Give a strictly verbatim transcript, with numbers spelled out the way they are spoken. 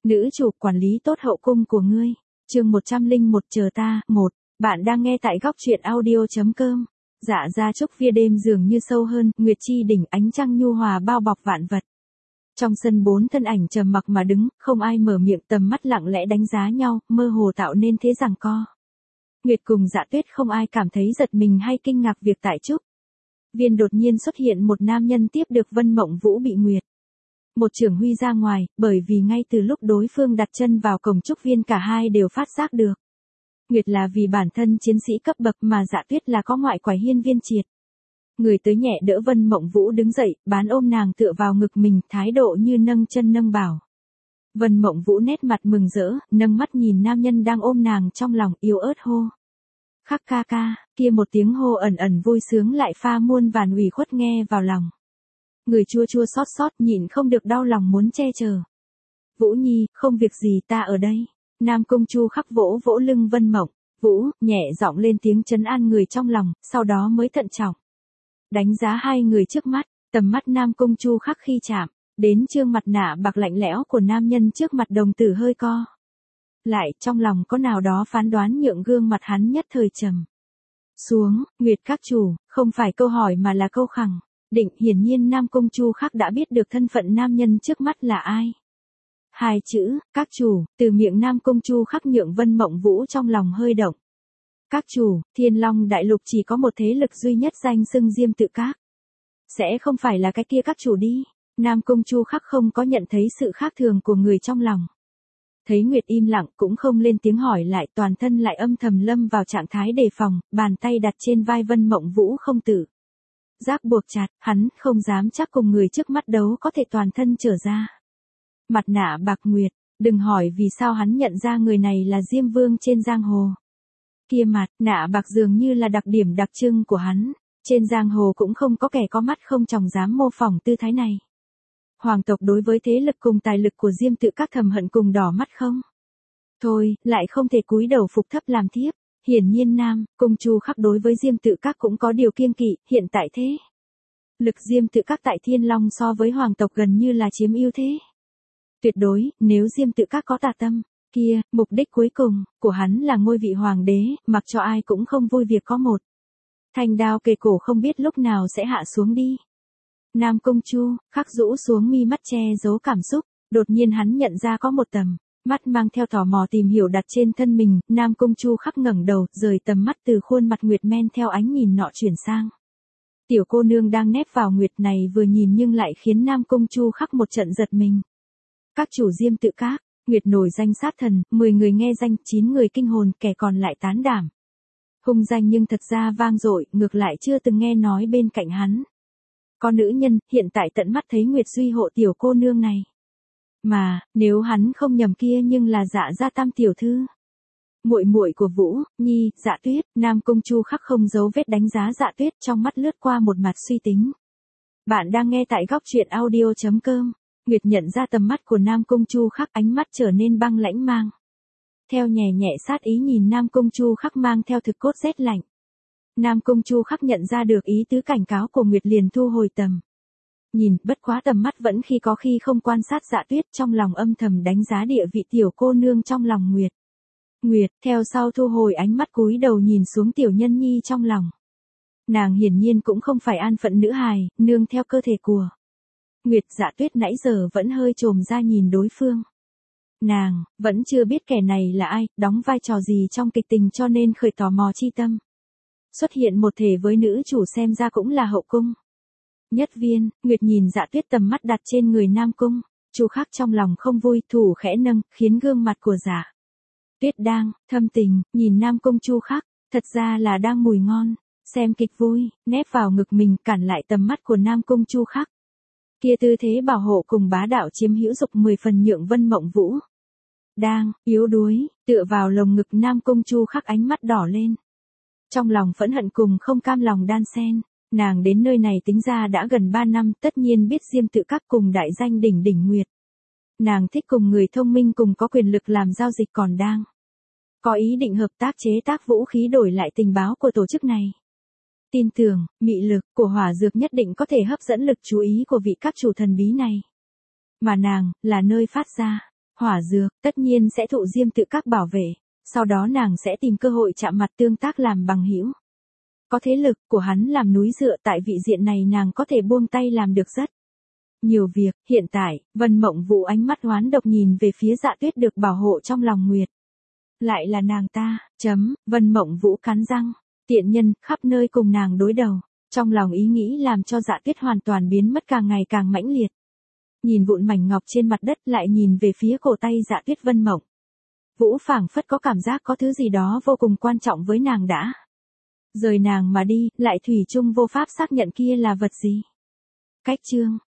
Nữ chủ quản lý tốt hậu cung của ngươi. Chương một trăm lẻ một chờ ta, một. Bạn đang nghe tại góc truyện audio chấm com. Dạ ra trúc via đêm dường như sâu hơn, nguyệt chi đỉnh ánh trăng nhu hòa bao bọc vạn vật. Trong sân bốn thân ảnh trầm mặc mà đứng, không ai mở miệng, tầm mắt lặng lẽ đánh giá nhau, mơ hồ tạo nên thế giằng co. Nguyệt cùng Dạ Tuyết không ai cảm thấy giật mình hay kinh ngạc việc tại trúc viên đột nhiên xuất hiện một nam nhân tiếp được Vân Mộng Vũ bị Nguyệt một chưởng huy ra ngoài, bởi vì ngay từ lúc đối phương đặt chân vào cổng trúc viên cả hai đều phát giác được. Nguyệt là vì bản thân chiến sĩ cấp bậc mà Dạ Tuyết là có ngoại quải hiên viên triệt. Người tới nhẹ đỡ Vân Mộng Vũ đứng dậy, bán ôm nàng tựa vào ngực mình, thái độ như nâng chân nâng bảo. Vân Mộng Vũ nét mặt mừng rỡ, nâng mắt nhìn nam nhân đang ôm nàng trong lòng, yếu ớt hô. Khắc ca ca, kia một tiếng hô ẩn ẩn vui sướng lại pha muôn vàn ủy khuất nghe vào lòng. Người chua chua xót xót nhịn không được đau lòng muốn che chở. Vũ Nhi, không việc gì, ta ở đây. Nam Cung Chu Khắc vỗ vỗ lưng Vân Mộng Vũ, nhẹ giọng lên tiếng trấn an người trong lòng, sau đó mới thận trọng đánh giá hai người trước mắt. Tầm mắt Nam Cung Chu Khắc khi chạm đến trương mặt nạ bạc lạnh lẽo của nam nhân trước mặt, đồng tử hơi co lại, trong lòng có nào đó phán đoán nhượng gương mặt hắn nhất thời trầm xuống. Nguyệt các chủ, không phải câu hỏi mà là câu khẳng định. Hiển nhiên Nam Cung Chu Khắc đã biết được thân phận nam nhân trước mắt là ai. Hai chữ, các chủ, từ miệng Nam Cung Chu Khắc nhượng Vân Mộng Vũ trong lòng hơi động. Các chủ, Thiên Long Đại Lục chỉ có một thế lực duy nhất danh xưng Diêm Tự Các. Sẽ không phải là cái kia các chủ đi. Nam Cung Chu Khắc không có nhận thấy sự khác thường của người trong lòng. Thấy Nguyệt im lặng cũng không lên tiếng hỏi lại, toàn thân lại âm thầm lâm vào trạng thái đề phòng, bàn tay đặt trên vai Vân Mộng Vũ không tự giác buộc chặt, hắn không dám chắc cùng người trước mắt đấu có thể toàn thân trở ra. Mặt nạ bạc Nguyệt, đừng hỏi vì sao hắn nhận ra người này là Diêm Vương trên giang hồ. Kia mặt nạ bạc dường như là đặc điểm đặc trưng của hắn, trên giang hồ cũng không có kẻ có mắt không tròng dám mô phỏng tư thái này. Hoàng tộc đối với thế lực cùng tài lực của Diêm Tự Các thầm hận cùng đỏ mắt không? Thôi, lại không thể cúi đầu phục thấp làm thiếp. Hiển nhiên Nam Cung Chu Khắc đối với Diêm Tự Các cũng có điều kiêng kỵ, hiện tại thế lực Diêm Tự Các tại Thiên Long so với hoàng tộc gần như là chiếm ưu thế. Tuyệt đối, nếu Diêm Tự Các có tà tâm, kia, mục đích cuối cùng của hắn là ngôi vị hoàng đế, mặc cho ai cũng không vui việc có một thanh đao kề cổ không biết lúc nào sẽ hạ xuống đi. Nam Cung Chu Khắc rũ xuống mi mắt che giấu cảm xúc, đột nhiên hắn nhận ra có một tầm mắt mang theo tò mò tìm hiểu đặt trên thân mình. Nam Cung Chu Khắc ngẩng đầu, rời tầm mắt từ khuôn mặt Nguyệt men theo ánh nhìn nọ chuyển sang tiểu cô nương đang nép vào Nguyệt này, vừa nhìn nhưng lại khiến Nam Cung Chu Khắc một trận giật mình. Các chủ Diêm Tự Các, Nguyệt nổi danh sát thần, mười người nghe danh, chín người kinh hồn, kẻ còn lại tán đảm. Hung danh nhưng thật ra vang dội, ngược lại chưa từng nghe nói bên cạnh hắn có nữ nhân, hiện tại tận mắt thấy Nguyệt duy hộ tiểu cô nương này. Mà, nếu hắn không nhầm kia nhưng là Dạ gia tam tiểu thư, muội muội của Vũ Nhi, Dạ Tuyết. Nam Cung Chu Khắc không giấu vết đánh giá Dạ Tuyết, trong mắt lướt qua một mặt suy tính. Bạn đang nghe tại góc truyện audio chấm com. Nguyệt nhận ra tầm mắt của Nam Cung Chu Khắc, ánh mắt trở nên băng lãnh, mang theo nhẹ nhẹ sát ý nhìn Nam Cung Chu Khắc mang theo thực cốt rét lạnh. Nam Cung Chu Khắc nhận ra được ý tứ cảnh cáo của Nguyệt liền thu hồi tầm nhìn, bất quá tầm mắt vẫn khi có khi không quan sát Dạ Tuyết, trong lòng âm thầm đánh giá địa vị tiểu cô nương trong lòng Nguyệt. Nguyệt, theo sau thu hồi ánh mắt, cúi đầu nhìn xuống tiểu nhân nhi trong lòng. Nàng hiển nhiên cũng không phải an phận nữ hài, nương theo cơ thể của Nguyệt. Dạ Tuyết nãy giờ vẫn hơi trồm ra nhìn đối phương. Nàng vẫn chưa biết kẻ này là ai, đóng vai trò gì trong kịch tình, cho nên khởi tò mò chi tâm. Xuất hiện một thể với nữ chủ xem ra cũng là hậu cung nhất viên. Nguyệt nhìn Dạ Tuyết, tầm mắt đặt trên người Nam Cung Chu Khắc, trong lòng không vui, thủ khẽ nâng, khiến gương mặt của Dạ Tuyết đang thâm tình nhìn Nam Cung Chu Khắc, thật ra là đang mùi ngon xem kịch vui, nép vào ngực mình, cản lại tầm mắt của Nam Cung Chu Khắc. Kia tư thế bảo hộ cùng bá đạo chiếm hữu dục mười phần nhượng Vân Mộng Vũ đang yếu đuối tựa vào lồng ngực Nam Cung Chu Khắc, ánh mắt đỏ lên. Trong lòng phẫn hận cùng không cam lòng đan xen. Nàng đến nơi này tính ra đã gần ba năm, tất nhiên biết Diêm Tự Các cùng đại danh đỉnh đỉnh Nguyệt. Nàng thích cùng người thông minh cùng có quyền lực làm giao dịch, còn đang có ý định hợp tác chế tác vũ khí đổi lại tình báo của tổ chức này. Tin tưởng, mị lực của hỏa dược nhất định có thể hấp dẫn lực chú ý của vị các chủ thần bí này. Mà nàng, là nơi phát ra Hỏa dược, tất nhiên sẽ thụ Diêm Tự Các bảo vệ, sau đó nàng sẽ tìm cơ hội chạm mặt tương tác làm bằng hữu. Có thế lực của hắn làm núi dựa, tại vị diện này nàng có thể buông tay làm được rất nhiều việc. Hiện tại, Vân Mộng Vũ ánh mắt oán độc nhìn về phía Dạ Tuyết được bảo hộ trong lòng Nguyệt. Lại là nàng ta, chấm, Vân Mộng Vũ cắn răng, tiện nhân, khắp nơi cùng nàng đối đầu, trong lòng ý nghĩ làm cho Dạ Tuyết hoàn toàn biến mất càng ngày càng mãnh liệt. Nhìn vụn mảnh ngọc trên mặt đất lại nhìn về phía cổ tay Dạ Tuyết Vân Mộng Vũ phảng phất có cảm giác có thứ gì đó vô cùng quan trọng với nàng đã rời nàng mà đi, lại thủy chung vô pháp xác nhận kia là vật gì. Cách chương